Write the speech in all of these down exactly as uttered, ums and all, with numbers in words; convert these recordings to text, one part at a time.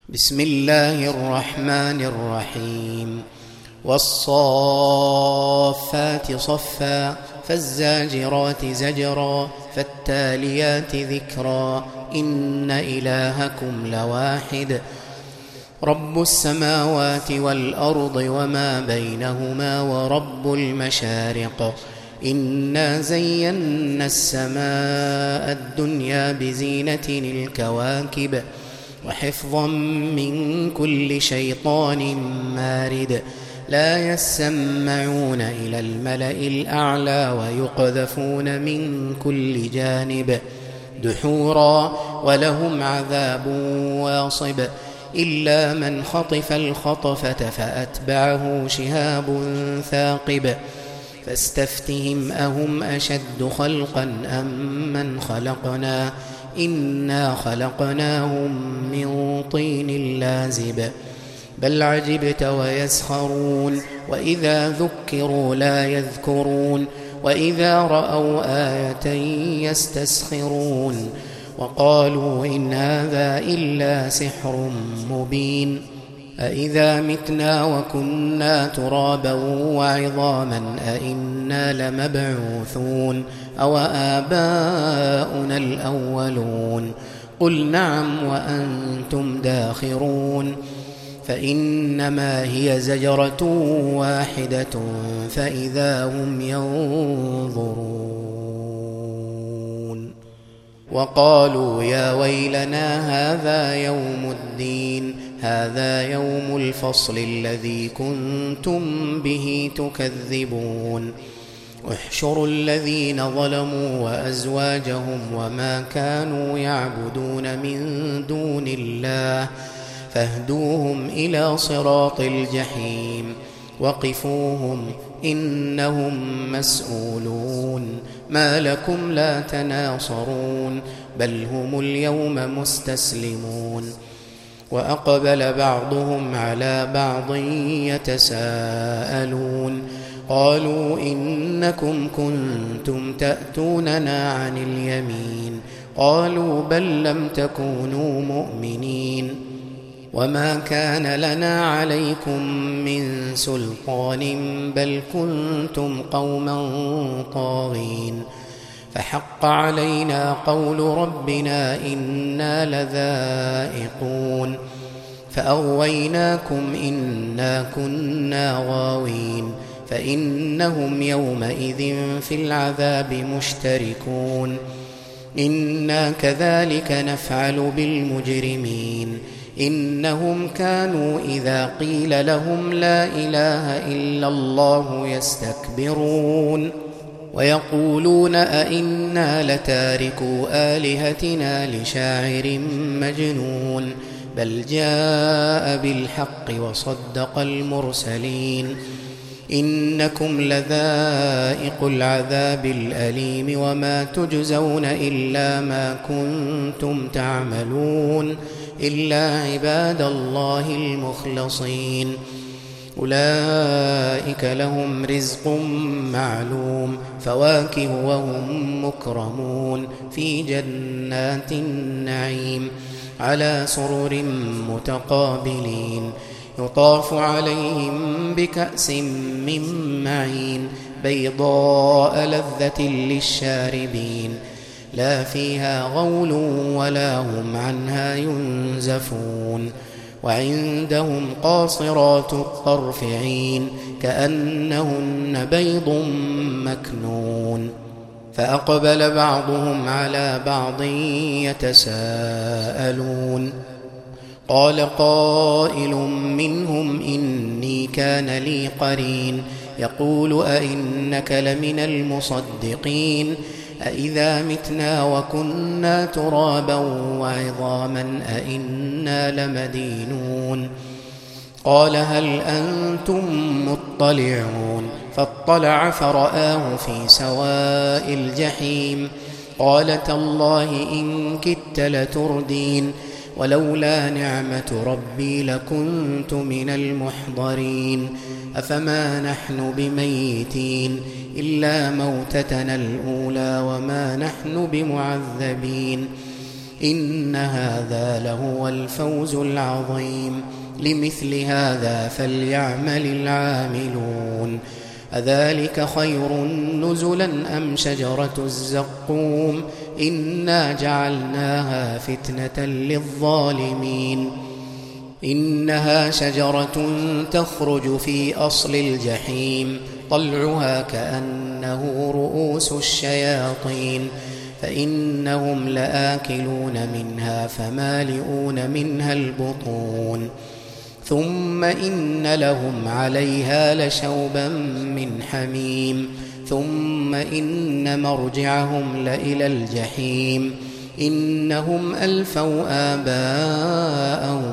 بسم الله الرحمن الرحيم والصافات صفا فالزاجرات زجرا فالتاليات ذكرا إن إلهكم لواحد رب السماوات والأرض وما بينهما ورب المشارق إنا زينا السماء الدنيا بزينة الكواكب وحفظا من كل شيطان مارد لا يسمعون إلى الملأ الأعلى ويقذفون من كل جانب دحورا ولهم عذاب واصب إلا من خطف الخطفة فأتبعه شهاب ثاقب فاستفتهم أهم أشد خلقا أم من خلقنا إنا خلقناهم من طين لازب بل عجبت ويسخرون وإذا ذكروا لا يذكرون وإذا رأوا آية يستسخرون وقالوا إن هذا إلا سحر مبين أإذا متنا وكنا ترابا وعظاما أإنا لمبعوثون أو آباؤنا الأولون قل نعم وأنتم داخرون فإنما هي زجرة واحدة فإذا هم ينظرون وقالوا يا ويلنا هذا يوم الدين هذا يوم الفصل الذي كنتم به تكذبون احشروا الذين ظلموا وأزواجهم وما كانوا يعبدون من دون الله فاهدوهم إلى صراط الجحيم وقفوهم إنهم مسؤولون ما لكم لا تناصرون بل هم اليوم مستسلمون وأقبل بعضهم على بعض يتساءلون قالوا إنكم كنتم تأتوننا عن اليمين قالوا بل لم تكونوا مؤمنين وما كان لنا عليكم من سلطان بل كنتم قوما طاغين فحق علينا قول ربنا إنا لذائقون فأغويناكم إنا كنا غاوين فإنهم يومئذ في العذاب مشتركون إنا كذلك نفعل بالمجرمين إنهم كانوا إذا قيل لهم لا إله إلا الله يستكبرون ويقولون أئنا لتاركو آلهتنا لشاعر مجنون بل جاء بالحق وصدق المرسلين إنكم لذائق العذاب الأليم وما تجزون إلا ما كنتم تعملون إلا عباد الله المخلصين أولئك لهم رزق معلوم فواكه وهم مكرمون في جنات النعيم على سرر متقابلين يطاف عليهم بكأس من معين بيضاء لذة للشاربين لا فيها غول ولا هم عنها ينزفون وعندهم قاصرات الطرف عين كأنهن بيض مكنون فأقبل بعضهم على بعض يتساءلون قال قائل منهم إني كان لي قرين يقول أئنك لمن المصدقين أإذا متنا وكنا ترابا وعظاما أئنا لمدينون قال هل أنتم مطلعون فاطلع فرآه في سواء الجحيم قال تالله إن كدت لتردين ولولا نعمة ربي لكنت من المحضرين أفما نحن بميتين إلا موتتنا الأولى وما نحن بمعذبين إن هذا لهو الفوز العظيم لمثل هذا فليعمل العاملون أذلك خير نزلا أم شجرة الزقوم إنا جعلناها فتنة للظالمين إنها شجرة تخرج في أصل الجحيم طلعها كأنه رؤوس الشياطين فإنهم لآكلون منها فمالئون منها البطون ثم إن لهم عليها لشوبا من حميم ثم إن مرجعهم لإلى الجحيم إنهم ألفوا آباءهم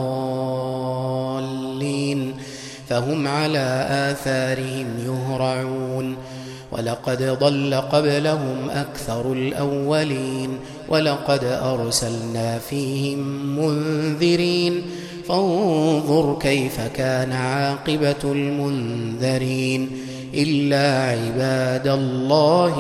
ضالين فهم على آثارهم يهرعون ولقد ضل قبلهم أكثر الأولين ولقد أرسلنا فيهم منذرين فانظر كيف كان عاقبة المنذرين إلا عباد الله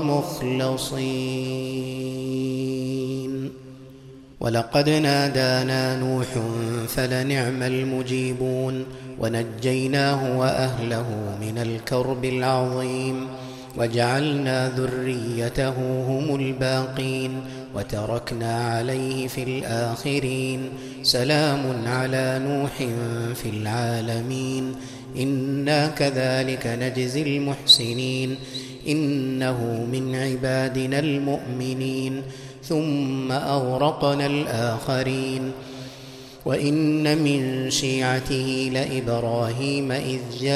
المخلصين ولقد نادانا نوح فلنعم المجيبون ونجيناه وأهله من الكرب العظيم وجعلنا ذريته هم الباقين وتركنا عليه في الآخرين سلام على نوح في العالمين إنا كذلك نجزي المحسنين إنه من عبادنا المؤمنين ثم أغرقنا الآخرين وإن من شيعته لإبراهيم إذ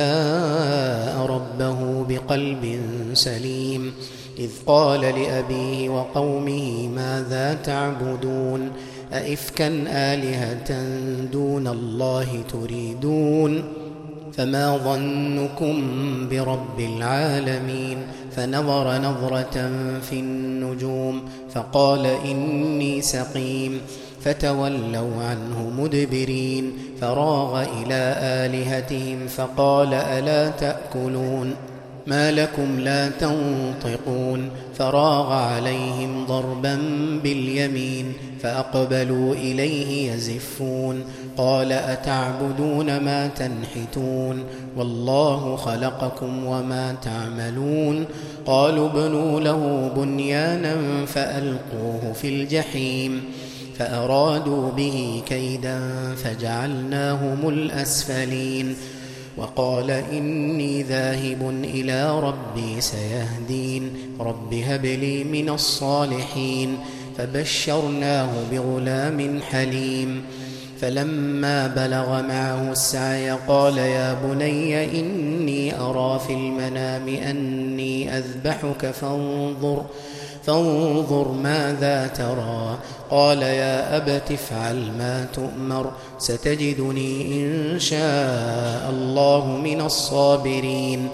جاء ربه بقلب سليم إذ قال لأبيه وقومه ماذا تعبدون أئفكا آلهة دون الله تريدون فما ظنكم برب العالمين فنظر نظرة في النجوم فقال إني سقيم فتولوا عنه مدبرين فراغ إلى آلهتهم فقال ألا تأكلون ما لكم لا تنطقون فراغ عليهم ضربا باليمين فأقبلوا إليه يزفون قال أتعبدون ما تنحتون والله خلقكم وما تعملون قالوا ابنوا له بنيانا فألقوه في الجحيم فأرادوا به كيدا فجعلناهم الأسفلين وقال إني ذاهب إلى ربي سيهدين رب هب لي من الصالحين فبشرناه بغلام حليم فلما بلغ معه السعي قال يا بني إني أرى في المنام أني أذبحك فانظر فانظر ماذا ترى قال يا أبت افعل ما تؤمر ستجدني إن شاء الله من الصابرين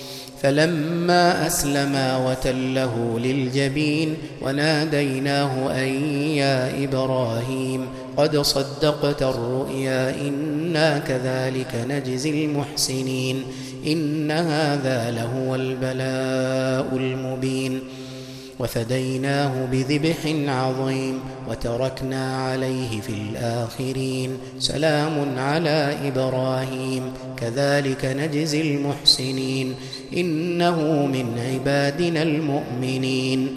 فلما أسلما وتله للجبين وناديناه أن يا إبراهيم قد صدقت الرؤيا إنا كذلك نجزي المحسنين إن هذا لهو البلاء المبين وفديناه بذبح عظيم وتركنا عليه في الآخرين سلام على إبراهيم كذلك نجزي المحسنين إنه من عبادنا المؤمنين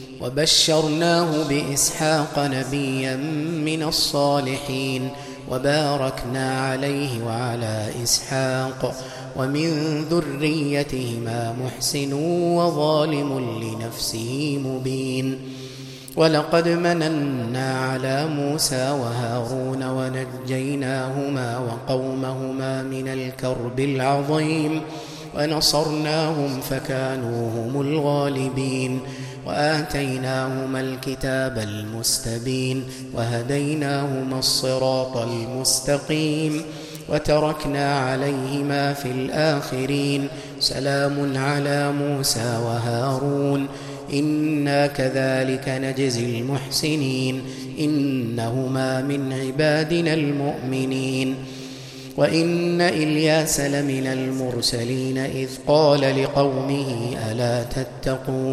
وبشرناه بإسحاق نبيا من الصالحين وباركنا عليه وعلى إسحاق ومن ذريتهما محسن وظالم لنفسه مبين ولقد مننا على موسى وهارون ونجيناهما وقومهما من الكرب العظيم ونصرناهم فكانوا هم الغالبين وآتيناهما الكتاب المستبين وهديناهما الصراط المستقيم وتركنا عليهما في الآخرين سلام على موسى وهارون إنا كذلك نجزي المحسنين إنهما من عبادنا المؤمنين وإن إلياس لمن المرسلين إذ قال لقومه ألا تتقون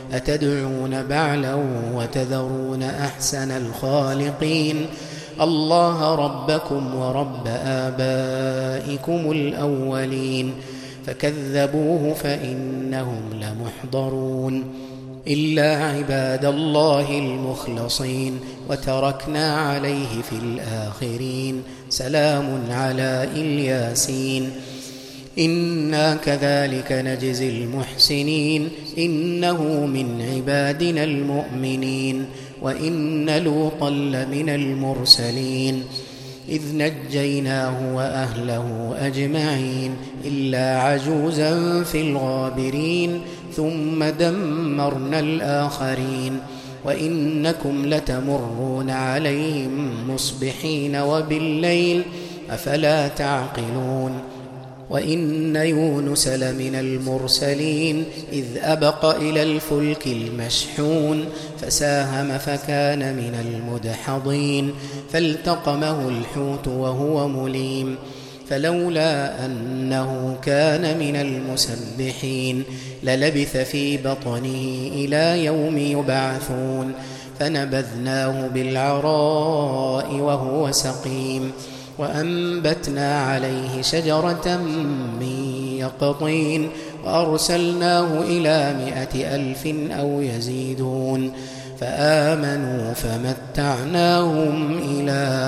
أتدعون بعلا وتذرون أحسن الخالقين الله ربكم ورب آبائكم الأولين فكذبوه فإنهم لمحضرون إلا عباد الله المخلصين وتركنا عليه في الآخرين سلام على الياسين إنا كذلك نجزي المحسنين إنه من عبادنا المؤمنين وإن لوطا لمن المرسلين إذ نجيناه وأهله أجمعين إلا عجوزا في الغابرين ثم دمرنا الآخرين وإنكم لتمرون عليهم مصبحين وبالليل أفلا تعقلون وإن يونس لمن المرسلين إذ أبق إلى الفلك المشحون فساهم فكان من المدحضين فالتقمه الحوت وهو مليم فلولا أنه كان من المسبحين للبث في بطنه إلى يوم يبعثون فنبذناه بالعراء وهو سقيم وأنبتنا عليه شجرة من يقطين وأرسلناه إلى مائة ألف أو يزيدون فآمنوا فمتعناهم إلى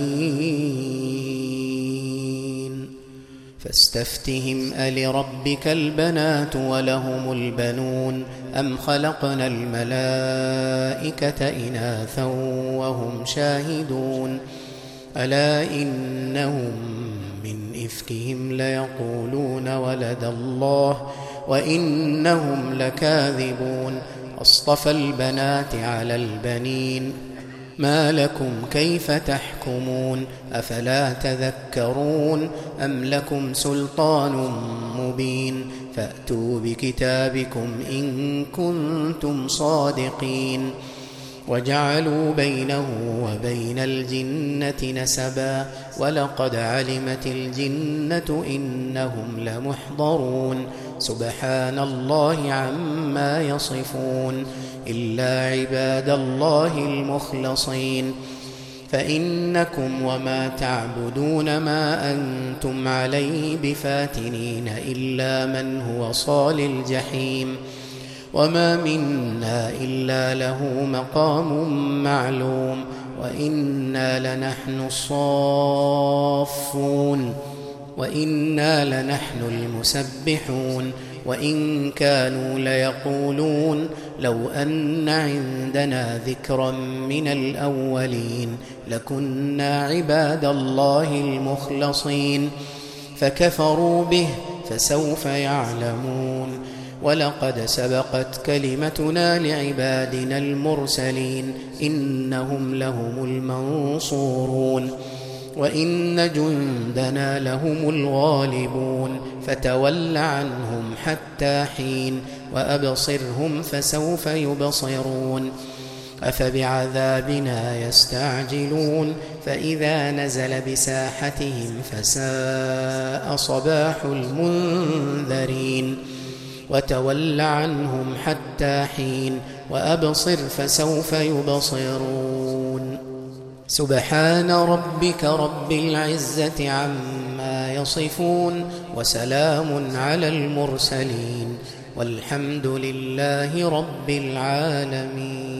حين فاستفتهم ألربك البنات ولهم البنون أم خلقنا الملائكة إناثا وهم شاهدون ألا إنهم من إفكهم ليقولون ولد الله وإنهم لكاذبون أصطفى البنات على البنين ما لكم كيف تحكمون أفلا تذكرون أم لكم سلطان مبين فأتوا بكتابكم إن كنتم صادقين وجعلوا بينه وبين الجنة نسبا ولقد علمت الجنة إنهم لمحضرون سبحان الله عما يصفون إلا عباد الله المخلصين فإنكم وما تعبدون ما أنتم عليه بفاتنين إلا من هو صال الجحيم وما منا إلا له مقام معلوم وإنا لنحن الصافون وإنا لنحن المسبحون وإن كانوا ليقولون لو أن عندنا ذكرا من الأولين لكنا عباد الله المخلصين فكفروا به فسوف يعلمون ولقد سبقت كلمتنا لعبادنا المرسلين إنهم لهم المنصورون وإن جندنا لهم الغالبون فتول عنهم حتى حين وأبصرهم فسوف يبصرون أفبعذابنا يستعجلون فإذا نزل بساحتهم فساء صباح المنذرين وتول عنهم حتى حين وأبصر فسوف يبصرون سبحان ربك رب العزة عما يصفون وسلام على المرسلين والحمد لله رب العالمين.